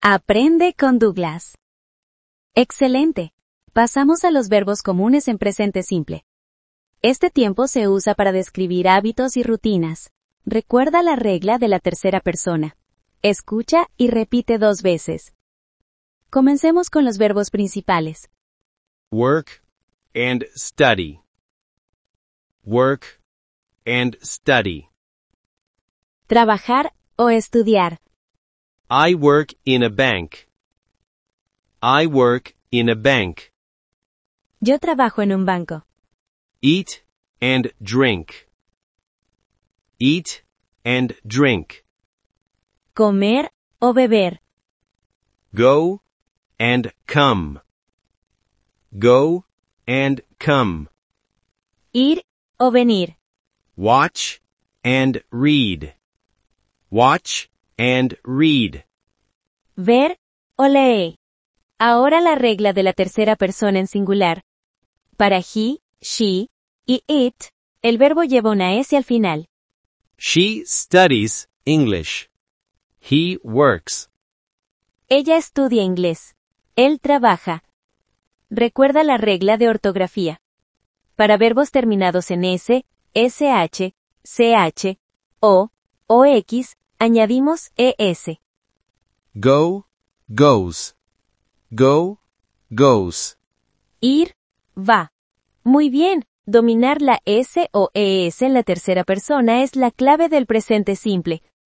Aprende con Douglas. Excelente. Pasamos a los verbos comunes en presente simple. Este tiempo se usa para describir hábitos y rutinas. Recuerda la regla de la tercera persona. Escucha y repite 2 veces. Comencemos con los verbos principales. Work and study. Work and study. Trabajar o estudiar. I work in a bank. I work in a bank. Yo trabajo en un banco. Eat and drink. Eat and drink. Comer o beber. Go and come. Go and come. Ir o venir. Watch and read. Watch and read. Ver o leer. Ahora la regla de la tercera persona en singular. Para he, she y it, el verbo lleva una S al final. She studies English. He works. Ella estudia inglés. Él trabaja. Recuerda la regla de ortografía. Para verbos terminados en S, SH, CH, O, OX, añadimos ES. Go, goes. Go, goes. Ir, va. Muy bien. Dominar la S o ES en la tercera persona es la clave del presente simple.